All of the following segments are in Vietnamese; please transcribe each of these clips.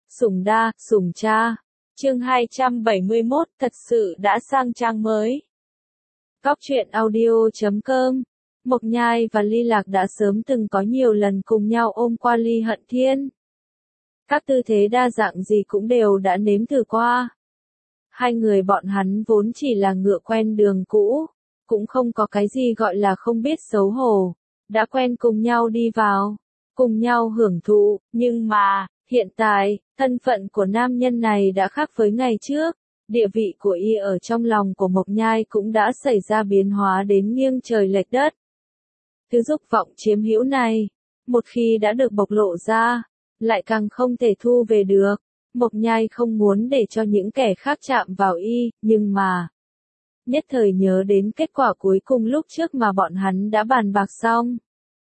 Sủng đa, sủng cha. Chương 271, thật sự đã sang trang mới. Góc truyện audio.com. Mộc Nhai và Ly Lạc đã sớm từng có nhiều lần cùng nhau ôm qua Ly Hận Thiên. Các tư thế đa dạng gì cũng đều đã nếm thử qua. Hai người bọn hắn vốn chỉ là ngựa quen đường cũ, cũng không có cái gì gọi là không biết xấu hổ, đã quen cùng nhau đi vào, cùng nhau hưởng thụ, nhưng mà, hiện tại, thân phận của nam nhân này đã khác với ngày trước, địa vị của y ở trong lòng của Mộc Nhai cũng đã xảy ra biến hóa đến nghiêng trời lệch đất. Thứ dục vọng chiếm hữu này, một khi đã được bộc lộ ra, lại càng không thể thu về được. Mộc Nhai không muốn để cho những kẻ khác chạm vào y, nhưng mà nhất thời nhớ đến kết quả cuối cùng lúc trước mà bọn hắn đã bàn bạc xong.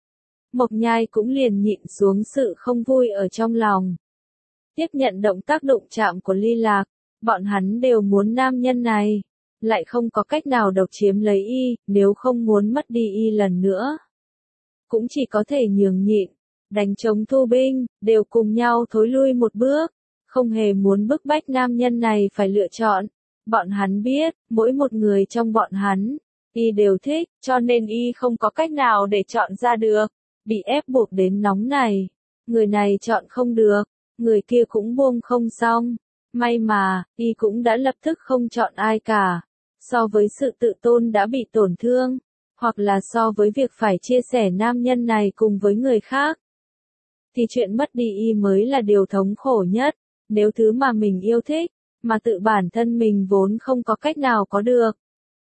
Mộc Nhai cũng liền nhịn xuống sự không vui ở trong lòng. Tiếp nhận động tác đụng chạm của Ly Lạc, bọn hắn đều muốn nam nhân này, lại không có cách nào độc chiếm lấy y, nếu không muốn mất đi y lần nữa. Cũng chỉ có thể nhường nhịn, đánh chống thu binh, đều cùng nhau thối lui một bước, không hề muốn bức bách nam nhân này phải lựa chọn. Bọn hắn biết, mỗi một người trong bọn hắn, y đều thích, cho nên y không có cách nào để chọn ra được. Bị ép buộc đến nóng này, người này chọn không được, người kia cũng buông không xong. May mà, y cũng đã lập tức không chọn ai cả. So với sự tự tôn đã bị tổn thương, hoặc là so với việc phải chia sẻ nam nhân này cùng với người khác, thì chuyện mất đi y mới là điều thống khổ nhất. Nếu thứ mà mình yêu thích, mà tự bản thân mình vốn không có cách nào có được,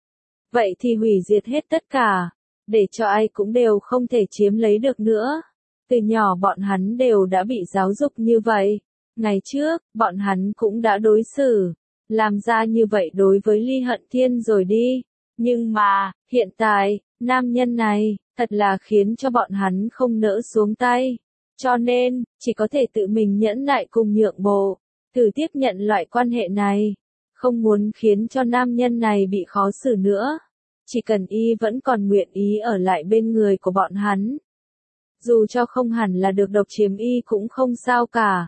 vậy thì hủy diệt hết tất cả, để cho ai cũng đều không thể chiếm lấy được nữa. Từ nhỏ bọn hắn đều đã bị giáo dục như vậy. Ngày trước, bọn hắn cũng đã đối xử, làm ra như vậy đối với Ly Hận Thiên rồi đi. Nhưng mà, hiện tại, nam nhân này, thật là khiến cho bọn hắn không nỡ xuống tay. Cho nên, chỉ có thể tự mình nhẫn nại cùng nhượng bộ, thử tiếp nhận loại quan hệ này. Không muốn khiến cho nam nhân này bị khó xử nữa. Chỉ cần y vẫn còn nguyện ý ở lại bên người của bọn hắn. Dù cho không hẳn là được độc chiếm y cũng không sao cả.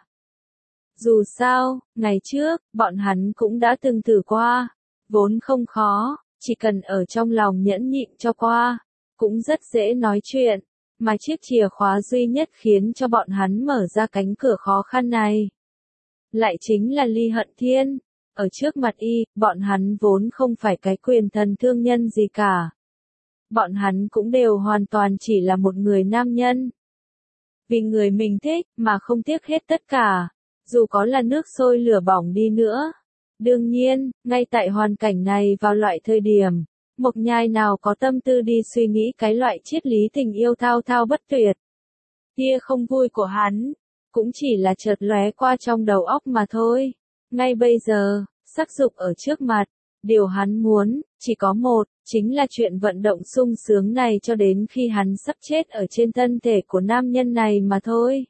Dù sao, ngày trước, bọn hắn cũng đã từng thử qua. Vốn không khó, chỉ cần ở trong lòng nhẫn nhịn cho qua. Cũng rất dễ nói chuyện. Mà chiếc chìa khóa duy nhất khiến cho bọn hắn mở ra cánh cửa khó khăn này, lại chính là Ly Hận Thiên. Ở trước mặt y, bọn hắn vốn không phải cái quyền thần thương nhân gì cả. Bọn hắn cũng đều hoàn toàn chỉ là một người nam nhân. Vì người mình thích, mà không tiếc hết tất cả. Dù có là nước sôi lửa bỏng đi nữa. Đương nhiên, ngay tại hoàn cảnh này vào loại thời điểm, Mộc Nhai nào có tâm tư đi suy nghĩ cái loại triết lý tình yêu thao thao bất tuyệt. Tia không vui của hắn, cũng chỉ là chợt lóe qua trong đầu óc mà thôi. Ngay bây giờ, sắc dục ở trước mặt, điều hắn muốn, chỉ có một, chính là chuyện vận động sung sướng này cho đến khi hắn sắp chết ở trên thân thể của nam nhân này mà thôi.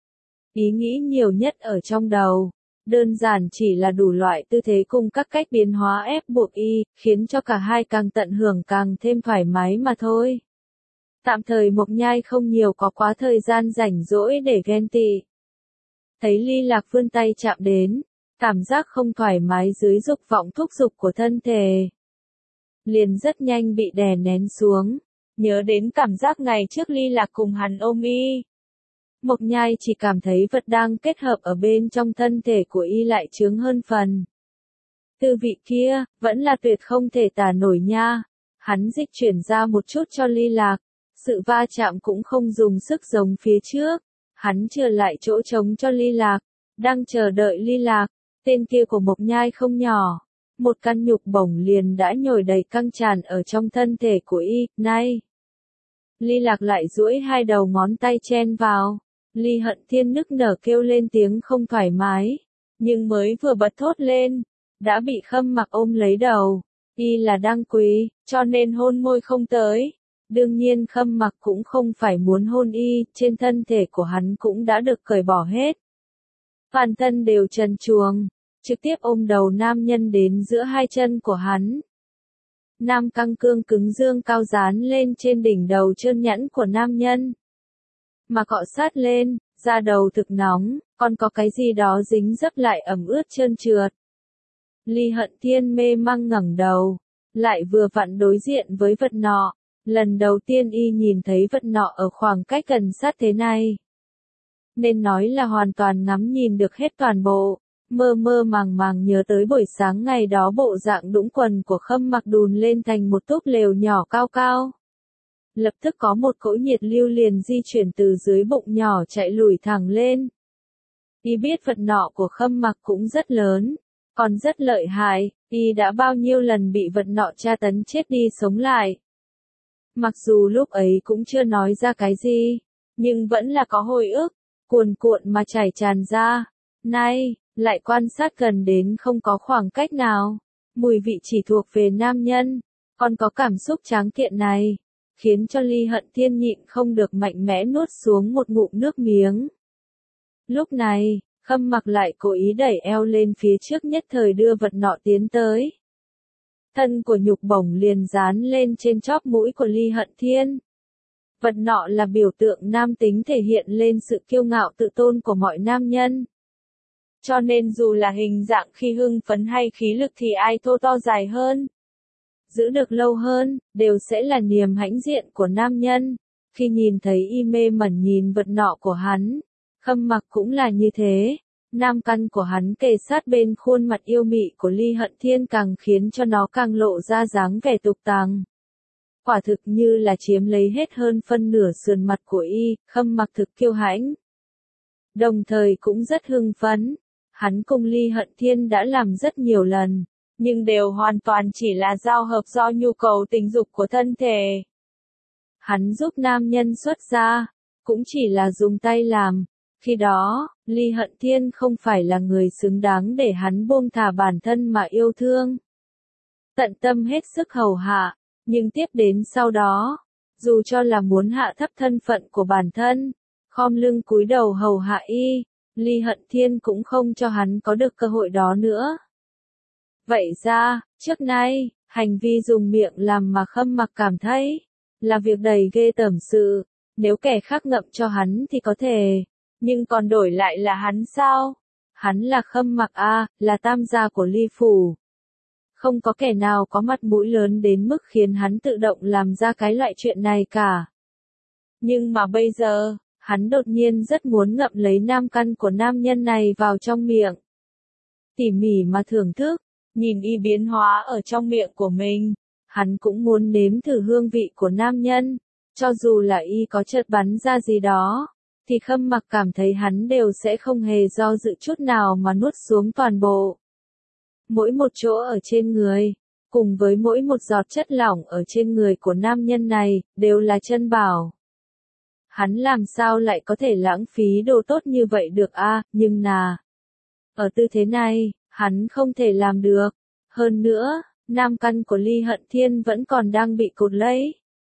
Ý nghĩ nhiều nhất ở trong đầu, đơn giản chỉ là đủ loại tư thế cùng các cách biến hóa ép buộc y, khiến cho cả hai càng tận hưởng càng thêm thoải mái mà thôi. Tạm thời Mộc Nhai không nhiều có quá thời gian rảnh rỗi để ghen tị. Thấy Ly Lạc vươn tay chạm đến, cảm giác không thoải mái dưới dục vọng thúc giục của thân thể, liền rất nhanh bị đè nén xuống. Nhớ đến cảm giác ngày trước Ly Lạc cùng hắn ôm y, Mộc Nhai chỉ cảm thấy vật đang kết hợp ở bên trong thân thể của y lại chướng hơn phần. Tư vị kia, vẫn là tuyệt không thể tả nổi nha. Hắn dịch chuyển ra một chút cho Ly Lạc. Sự va chạm cũng không dùng sức giống phía trước. Hắn chừa lại chỗ trống cho Ly Lạc. Đang chờ đợi Ly Lạc. Tên kia của Mộc Nhai không nhỏ. Một căn nhục bổng liền đã nhồi đầy căng tràn ở trong thân thể của y. Này! Ly Lạc lại duỗi hai đầu ngón tay chen vào. Ly Hận Thiên nức nở kêu lên tiếng không thoải mái. Nhưng mới vừa bật thốt lên, đã bị Khâm Mặc ôm lấy đầu. Y là đang quỳ, cho nên hôn môi không tới. Đương nhiên Khâm Mặc cũng không phải muốn hôn y, trên thân thể của hắn cũng đã được cởi bỏ hết. Toàn thân đều trần truồng, trực tiếp ôm đầu nam nhân đến giữa hai chân của hắn. Nam căng cương cứng dương cao dán lên trên đỉnh đầu trơn nhẵn của nam nhân. mà cọ sát lên, da đầu thực nóng, còn có cái gì đó dính dấp lại ẩm ướt trơn trượt. Ly Hận Thiên mê mang ngẩng đầu, lại vừa vặn đối diện với vật nọ. Lần đầu tiên y nhìn thấy vật nọ ở khoảng cách gần sát thế này. Nên nói là hoàn toàn ngắm nhìn được hết toàn bộ, mơ mơ màng màng nhớ tới buổi sáng ngày đó bộ dạng đũng quần của Khâm Mặc đùn lên thành một túp lều nhỏ cao cao. Lập tức có một cỗ nhiệt lưu liền di chuyển từ dưới bụng nhỏ chạy lùi thẳng lên. Y biết vật nọ của Khâm Mặc cũng rất lớn, còn rất lợi hại, y đã bao nhiêu lần bị vật nọ tra tấn chết đi sống lại. Mặc dù lúc ấy cũng chưa nói ra cái gì, nhưng vẫn là có hồi ức, cuồn cuộn mà chảy tràn ra. Nay, lại quan sát gần đến không có khoảng cách nào, mùi vị chỉ thuộc về nam nhân, còn có cảm xúc tráng kiện này, khiến cho Ly Hận Thiên nhịn không được mạnh mẽ nuốt xuống một ngụm nước miếng. Lúc này, Khâm Mặc lại cố ý đẩy eo lên phía trước nhất thời đưa vật nọ tiến tới. Thân của nhục bổng liền dán lên trên chóp mũi của Ly Hận Thiên. Vật nọ là biểu tượng nam tính thể hiện lên sự kiêu ngạo tự tôn của mọi nam nhân. Cho nên dù là hình dạng khi hưng phấn hay khí lực thì ai thô to dài hơn, giữ được lâu hơn, đều sẽ là niềm hãnh diện của nam nhân. Khi nhìn thấy y mê mẩn nhìn vật nọ của hắn, Khâm Mặc cũng là như thế. Nam căn của hắn kề sát bên khuôn mặt yêu mị của Ly Hận Thiên càng khiến cho nó càng lộ ra dáng vẻ tục tàng. Quả thực như là chiếm lấy hết hơn phân nửa sườn mặt của y, Khâm Mặc thực kiêu hãnh. Đồng thời cũng rất hưng phấn. Hắn cùng Ly Hận Thiên đã làm rất nhiều lần, nhưng đều hoàn toàn chỉ là giao hợp do nhu cầu tình dục của thân thể. Hắn giúp nam nhân xuất gia, cũng chỉ là dùng tay làm. Khi đó, Ly Hận Thiên không phải là người xứng đáng để hắn buông thả bản thân mà yêu thương. Tận tâm hết sức hầu hạ, nhưng tiếp đến sau đó, dù cho là muốn hạ thấp thân phận của bản thân, khom lưng cúi đầu hầu hạ y, Ly Hận Thiên cũng không cho hắn có được cơ hội đó nữa. Vậy ra, trước nay, hành vi dùng miệng làm mà Khâm Mặc cảm thấy là việc đầy ghê tởm sự, nếu kẻ khác ngậm cho hắn thì có thể, nhưng còn đổi lại là hắn sao? Hắn là Khâm Mặc a, là tam gia của Ly phủ. Không có kẻ nào có mặt mũi lớn đến mức khiến hắn tự động làm ra cái loại chuyện này cả. Nhưng mà bây giờ, hắn đột nhiên rất muốn ngậm lấy nam căn của nam nhân này vào trong miệng. Tỉ mỉ mà thưởng thức, nhìn y biến hóa ở trong miệng của mình, hắn cũng muốn nếm thử hương vị của nam nhân, cho dù là y có chợt bắn ra gì đó, thì Khâm Mặc cảm thấy hắn đều sẽ không hề do dự chút nào mà nuốt xuống toàn bộ. Mỗi một chỗ ở trên người, cùng với mỗi một giọt chất lỏng ở trên người của nam nhân này, đều là chân bảo. Hắn làm sao lại có thể lãng phí đồ tốt như vậy được a? Nhưng ở tư thế này, hắn không thể làm được. Hơn nữa, nam căn của Ly Hận Thiên vẫn còn đang bị cột lấy.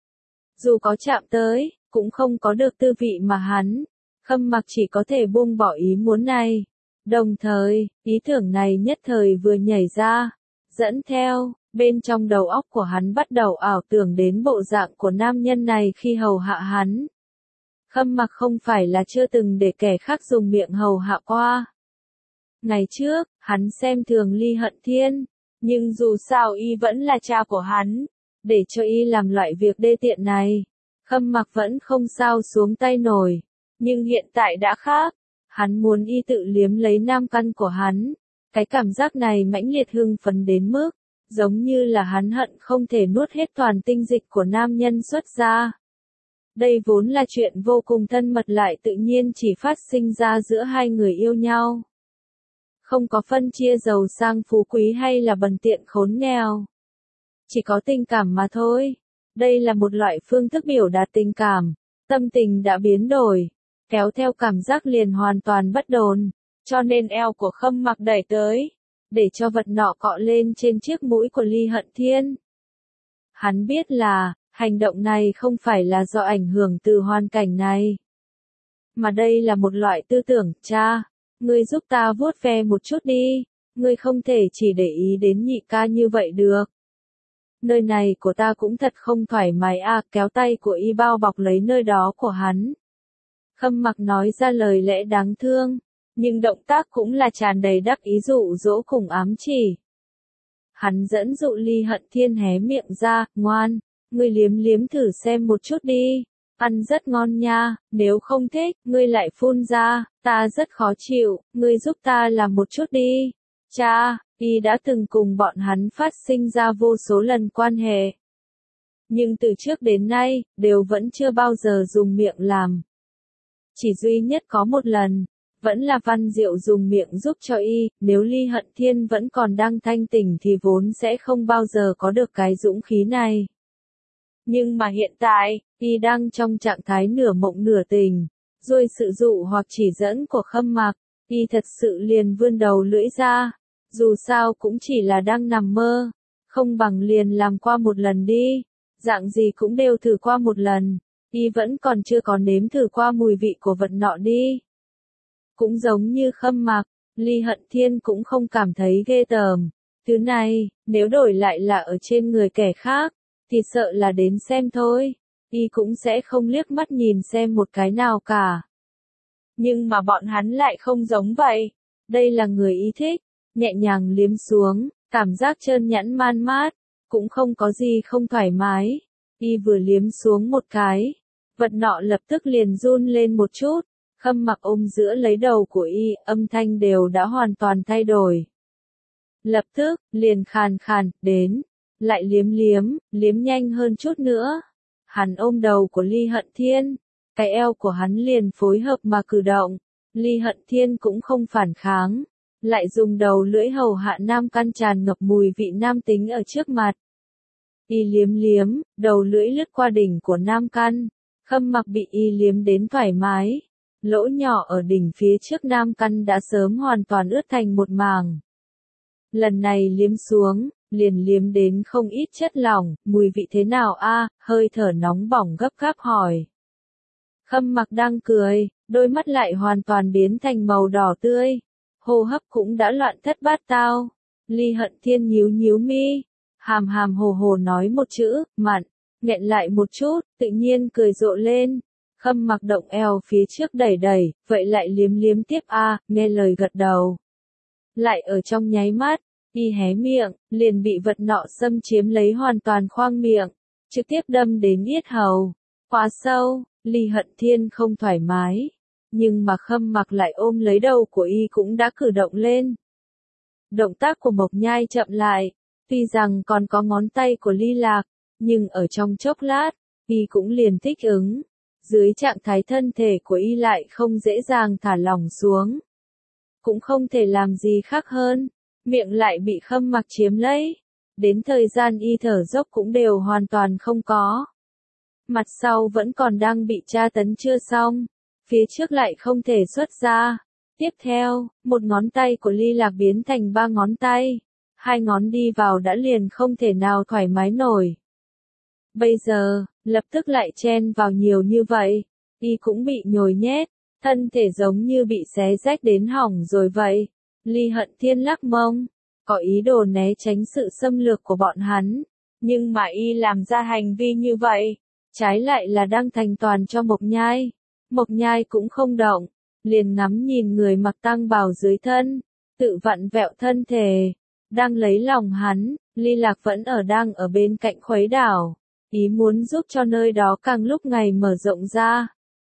Dù có chạm tới, cũng không có được tư vị mà Khâm Mặc chỉ có thể buông bỏ ý muốn này. Đồng thời, ý tưởng này nhất thời vừa nhảy ra, dẫn theo, bên trong đầu óc của hắn bắt đầu ảo tưởng đến bộ dạng của nam nhân này khi hầu hạ hắn. Khâm Mặc không phải là chưa từng để kẻ khác dùng miệng hầu hạ qua. Ngày trước, hắn xem thường Ly Hận Thiên, nhưng dù sao y vẫn là cha của hắn, để cho y làm loại việc đê tiện này, Khâm Mặc vẫn không sao xuống tay nổi. Nhưng hiện tại đã khác, hắn muốn y tự liếm lấy nam căn của hắn. Cái cảm giác này mãnh liệt hưng phấn đến mức, giống như là hắn hận không thể nuốt hết toàn tinh dịch của nam nhân xuất ra. Đây vốn là chuyện vô cùng thân mật lại tự nhiên chỉ phát sinh ra giữa hai người yêu nhau. Không có phân chia giàu sang phú quý hay là bần tiện khốn nghèo. Chỉ có tình cảm mà thôi. Đây là một loại phương thức biểu đạt tình cảm. Tâm tình đã biến đổi, kéo theo cảm giác liền hoàn toàn bất đồn, cho nên eo của Khâm Mặc đẩy tới, để cho vật nọ cọ lên trên chiếc mũi của Ly Hận Thiên. Hắn biết là, hành động này không phải là do ảnh hưởng từ hoàn cảnh này, mà đây là một loại tư tưởng, cha, ngươi giúp ta vuốt ve một chút đi, ngươi không thể chỉ để ý đến nhị ca như vậy được. Nơi này của ta cũng thật không thoải mái a, kéo tay của y bao bọc lấy nơi đó của hắn. Khâm Mặc nói ra lời lẽ đáng thương, nhưng động tác cũng là tràn đầy đắc ý dụ dỗ cùng ám chỉ. Hắn dẫn dụ Ly Hận Thiên hé miệng ra, ngoan, ngươi liếm liếm thử xem một chút đi, ăn rất ngon nha, nếu không thích, ngươi lại phun ra, ta rất khó chịu, ngươi giúp ta làm một chút đi. Cha, y đã từng cùng bọn hắn phát sinh ra vô số lần quan hệ. Nhưng từ trước đến nay, đều vẫn chưa bao giờ dùng miệng làm. Chỉ duy nhất có một lần, vẫn là Văn Diệu dùng miệng giúp cho y, nếu Ly Hận Thiên vẫn còn đang thanh tỉnh thì vốn sẽ không bao giờ có được cái dũng khí này. Nhưng mà hiện tại, y đang trong trạng thái nửa mộng nửa tỉnh, dưới sự dụ hoặc chỉ dẫn của Khâm Mặc, y thật sự liền vươn đầu lưỡi ra, dù sao cũng chỉ là đang nằm mơ, không bằng liền làm qua một lần đi, dạng gì cũng đều thử qua một lần, y vẫn còn chưa có nếm thử qua mùi vị của vật nọ đi. Cũng giống như Khâm Mặc, Ly Hận Thiên cũng không cảm thấy ghê tởm, thứ này, nếu đổi lại là ở trên người kẻ khác, thì sợ là đến xem thôi, y cũng sẽ không liếc mắt nhìn xem một cái nào cả. Nhưng mà bọn hắn lại không giống vậy, đây là người y thích, nhẹ nhàng liếm xuống, cảm giác trơn nhẵn man mát, cũng không có gì không thoải mái, y vừa liếm xuống một cái, vật nọ lập tức liền run lên một chút, Khâm Mặc ôm giữa lấy đầu của y, âm thanh đều đã hoàn toàn thay đổi. Lập tức, liền khàn khàn, đến, lại liếm liếm, liếm nhanh hơn chút nữa. Hắn ôm đầu của Ly Hận Thiên, cái eo của hắn liền phối hợp mà cử động, Ly Hận Thiên cũng không phản kháng, lại dùng đầu lưỡi hầu hạ nam căn tràn ngập mùi vị nam tính ở trước mặt. Y liếm liếm, đầu lưỡi lướt qua đỉnh của nam căn, Khâm Mặc bị y liếm đến thoải mái. Lỗ nhỏ ở đỉnh phía trước nam căn đã sớm hoàn toàn ướt thành một màng. Lần này liếm xuống, liền liếm đến không ít chất lỏng, mùi vị thế nào a? Hơi thở nóng bỏng gấp gáp hỏi. Khâm Mặc đang cười, đôi mắt lại hoàn toàn biến thành màu đỏ tươi, hô hấp cũng đã loạn thất bát tao. Ly Hận Thiên nhíu nhíu mi, hàm hàm hồ hồ nói một chữ, mặn, nghẹn lại một chút, tự nhiên cười rộ lên. Khâm Mặc động eo phía trước đẩy đẩy, vậy lại liếm liếm tiếp a, nghe lời gật đầu. Lại ở trong nháy mắt, y hé miệng, liền bị vật nọ xâm chiếm lấy hoàn toàn khoang miệng, trực tiếp đâm đến yết hầu. Quá sâu, Ly Hận Thiên không thoải mái, nhưng mà Khâm Mặc lại ôm lấy đầu của y cũng đã cử động lên. Động tác của Mộc Nhai chậm lại, tuy rằng còn có ngón tay của Ly Lạc, nhưng ở trong chốc lát, y cũng liền thích ứng. Dưới trạng thái thân thể của y lại không dễ dàng thả lỏng xuống. Cũng không thể làm gì khác hơn, miệng lại bị Khâm Mặc chiếm lấy. Đến thời gian y thở dốc cũng đều hoàn toàn không có. Mặt sau vẫn còn đang bị tra tấn chưa xong, phía trước lại không thể xuất ra. Tiếp theo, một ngón tay của Ly Lạc biến thành 3 ngón tay. 2 ngón đi vào đã liền không thể nào thoải mái nổi. Bây giờ, lập tức lại chen vào nhiều như vậy, y cũng bị nhồi nhét, thân thể giống như bị xé rách đến hỏng rồi vậy. Ly Hận Thiên lắc mông, có ý đồ né tránh sự xâm lược của bọn hắn, nhưng mà y làm ra hành vi như vậy, trái lại là đang thành toàn cho Mộc Nhai. Mộc Nhai cũng không động, liền ngắm nhìn người mặc tăng bào dưới thân, tự vặn vẹo thân thể, đang lấy lòng hắn. Ly Lạc vẫn đang ở bên cạnh khuấy đảo, ý muốn giúp cho nơi đó càng lúc ngày mở rộng ra.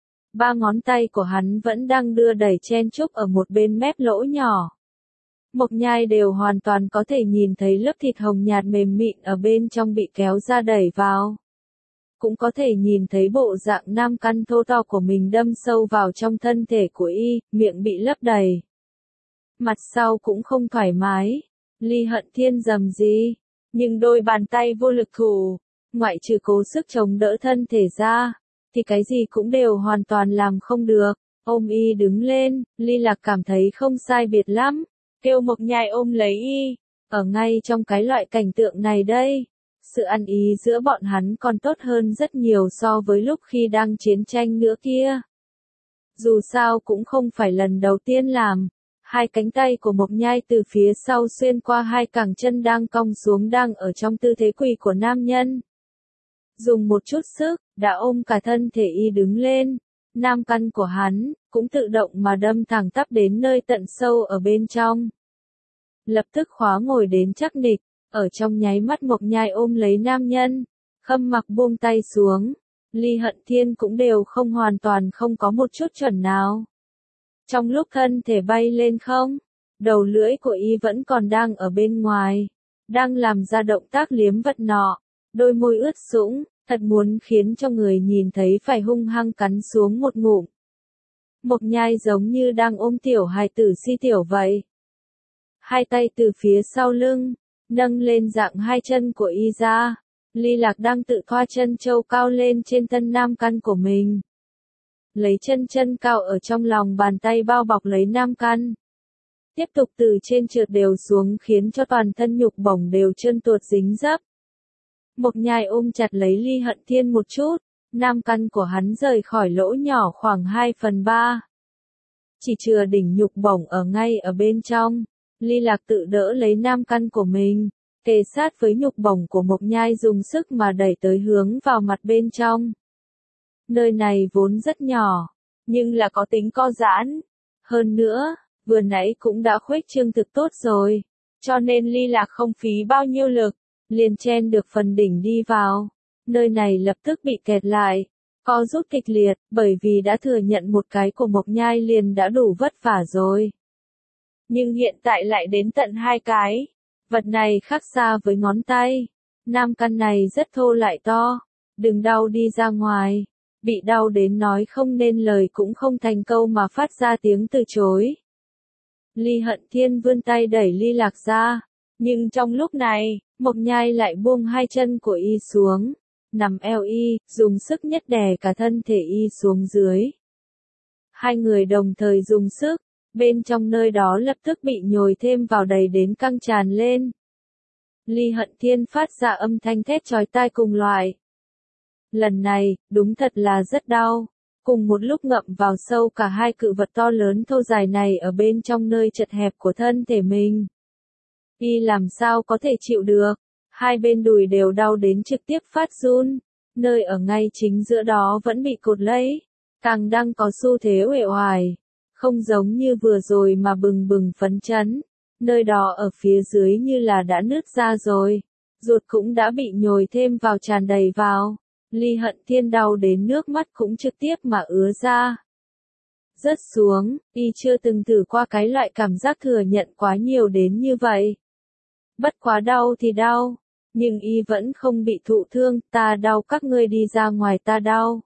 3 ngón tay của hắn vẫn đang đưa đẩy chen chúc ở một bên mép lỗ nhỏ. Mộc Nhai đều hoàn toàn có thể nhìn thấy lớp thịt hồng nhạt mềm mịn ở bên trong bị kéo ra đẩy vào. Cũng có thể nhìn thấy bộ dạng nam căn thô to của mình đâm sâu vào trong thân thể của y, miệng bị lấp đầy. Mặt sau cũng không thoải mái. Ly Hận Thiên rầm rì, nhưng đôi bàn tay vô lực thủ, ngoại trừ cố sức chống đỡ thân thể ra, thì cái gì cũng đều hoàn toàn làm không được. Ôm y đứng lên, Ly Lạc cảm thấy không sai biệt lắm, kêu Mộc Nhai ôm lấy y. Ở ngay trong cái loại cảnh tượng này đây, sự ăn ý giữa bọn hắn còn tốt hơn rất nhiều so với lúc khi đang chiến tranh nữa kia. Dù sao cũng không phải lần đầu tiên làm. 2 cánh tay của Mộc Nhai từ phía sau xuyên qua 2 cẳng chân đang cong xuống đang ở trong tư thế quỳ của nam nhân. Dùng một chút sức, đã ôm cả thân thể y đứng lên. nam căn của hắn, cũng tự động mà đâm thẳng tắp đến nơi tận sâu ở bên trong. Lập tức khóa ngồi đến chắc nịch, ở trong nháy mắt Mộc Nhai ôm lấy nam nhân, Khâm Mặc buông tay xuống, Ly Hận Thiên cũng đều không hoàn toàn không có một chút chuẩn nào. Trong lúc thân thể bay lên không, đầu lưỡi của y vẫn còn đang ở bên ngoài, đang làm ra động tác liếm vật nọ, đôi môi ướt sũng, thật muốn khiến cho người nhìn thấy phải hung hăng cắn xuống một ngụm. Mộc Nhai giống như đang ôm tiểu hài tử si tiểu vậy. Hai tay từ phía sau lưng, nâng lên dạng hai chân của y ra, Ly Lạc đang tự thoa chân châu cao lên trên thân nam căn của mình. Lấy chân cao ở trong lòng bàn tay bao bọc lấy nam căn. Tiếp tục từ trên trượt đều xuống khiến cho toàn thân nhục bổng đều trơn tuột dính dấp. Mộc Nhai ôm chặt lấy Ly Hận Thiên một chút, nam căn của hắn rời khỏi lỗ nhỏ khoảng 2/3. Chỉ chừa đỉnh nhục bổng ở ngay ở bên trong, Ly Lạc tự đỡ lấy nam căn của mình, kề sát với nhục bổng của Mộc Nhai dùng sức mà đẩy tới hướng vào mặt bên trong. Nơi này vốn rất nhỏ, nhưng là có tính co giãn. Hơn nữa, vừa nãy cũng đã khuếch trương thực tốt rồi, cho nên Ly Lạc không phí bao nhiêu lực, liền chen được phần đỉnh đi vào. Nơi này lập tức bị kẹt lại, co rút kịch liệt, bởi vì đã thừa nhận một cái của Mộc Nhai liền đã đủ vất vả rồi. Nhưng hiện tại lại đến tận 2 cái. Vật này khác xa với ngón tay. Nam căn này rất thô lại to. Đừng đau đi ra ngoài. Bị đau đến nói không nên lời cũng không thành câu mà phát ra tiếng từ chối. Ly Hận Thiên vươn tay đẩy Ly Lạc ra. Nhưng trong lúc này, Mộc Nhai lại buông hai chân của y xuống. Nằm eo y, dùng sức nhất đè cả thân thể y xuống dưới. Hai người đồng thời dùng sức. Bên trong nơi đó lập tức bị nhồi thêm vào đầy đến căng tràn lên. Ly Hận Thiên phát ra âm thanh thét chói tai cùng loại. Lần này, đúng thật là rất đau. Cùng một lúc ngậm vào sâu cả hai cự vật to lớn thô dài này ở bên trong nơi chật hẹp của thân thể mình. Y làm sao có thể chịu được. Hai bên đùi đều đau đến trực tiếp phát run. Nơi ở ngay chính giữa đó vẫn bị cột lấy. Càng đang có xu thế uể oải. Không giống như vừa rồi mà bừng bừng phấn chấn, nơi đó ở phía dưới như là đã nứt ra rồi, ruột cũng đã bị nhồi thêm vào tràn đầy vào, Ly Hận Thiên đau đến nước mắt cũng trực tiếp mà ứa ra. Rớt xuống, y chưa từng thử qua cái loại cảm giác thừa nhận quá nhiều đến như vậy. Bất quá đau thì đau, nhưng y vẫn không bị thụ thương, ta đau các ngươi đi ra ngoài ta đau.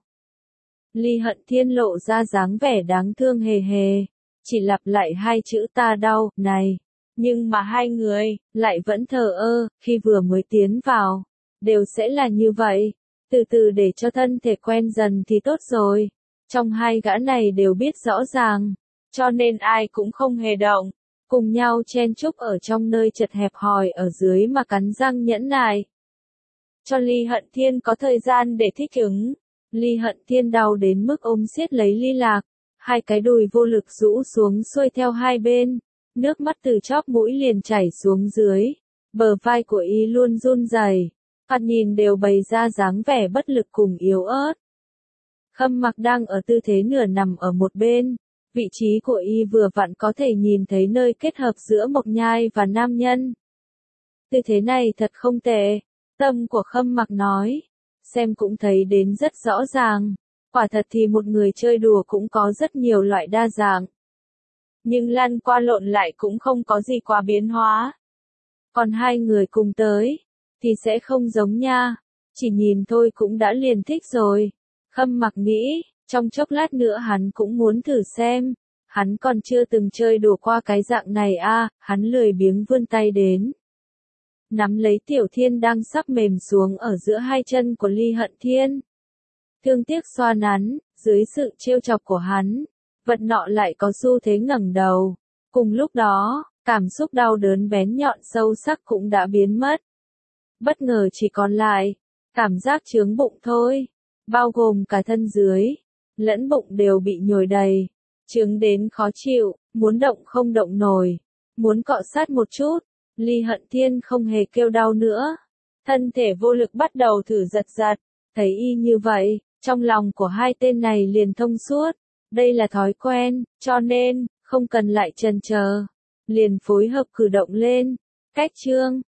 Ly Hận Thiên lộ ra dáng vẻ đáng thương hề hề, chỉ lặp lại hai chữ ta đau, này. Nhưng mà hai người, lại vẫn thờ ơ, khi vừa mới tiến vào, đều sẽ là như vậy, từ từ để cho thân thể quen dần thì tốt rồi. Trong hai gã này đều biết rõ ràng, cho nên ai cũng không hề động, cùng nhau chen chúc ở trong nơi chật hẹp hòi ở dưới mà cắn răng nhẫn nại. Cho Ly Hận Thiên có thời gian để thích ứng. Ly Hận Thiên đau đến mức ôm siết lấy Ly Lạc, hai cái đùi vô lực rũ xuống xuôi theo hai bên, nước mắt từ chóp mũi liền chảy xuống dưới, bờ vai của y luôn run rẩy, thoạt nhìn đều bày ra dáng vẻ bất lực cùng yếu ớt. Khâm Mặc đang ở tư thế nửa nằm ở một bên, vị trí của y vừa vặn có thể nhìn thấy nơi kết hợp giữa Mộc Nhai và nam nhân. Tư thế này thật không tệ, tâm của Khâm Mặc nói. Xem cũng thấy đến rất rõ ràng, quả thật thì một người chơi đùa cũng có rất nhiều loại đa dạng. Nhưng lăn qua lộn lại cũng không có gì quá biến hóa. Còn hai người cùng tới, thì sẽ không giống nha, chỉ nhìn thôi cũng đã liền thích rồi. Khâm Mặc nghĩ, trong chốc lát nữa hắn cũng muốn thử xem, hắn còn chưa từng chơi đùa qua cái dạng này hắn lười biếng vươn tay đến. Nắm lấy Tiểu Thiên đang sắp mềm xuống ở giữa hai chân của Ly Hận Thiên. Thương tiếc xoa nắn, dưới sự trêu chọc của hắn, vật nọ lại có xu thế ngẩng đầu. Cùng lúc đó, cảm xúc đau đớn bén nhọn sâu sắc cũng đã biến mất. Bất ngờ chỉ còn lại, cảm giác chướng bụng thôi, bao gồm cả thân dưới, lẫn bụng đều bị nhồi đầy, chướng đến khó chịu, muốn động không động nổi, muốn cọ sát một chút. Ly Hận Thiên không hề kêu đau nữa, thân thể vô lực bắt đầu thử giật giật, thấy y như vậy, Trong lòng của hai tên này liền thông suốt, đây là thói quen, cho nên, không cần lại chần chờ, liền phối hợp cử động lên. Cách chương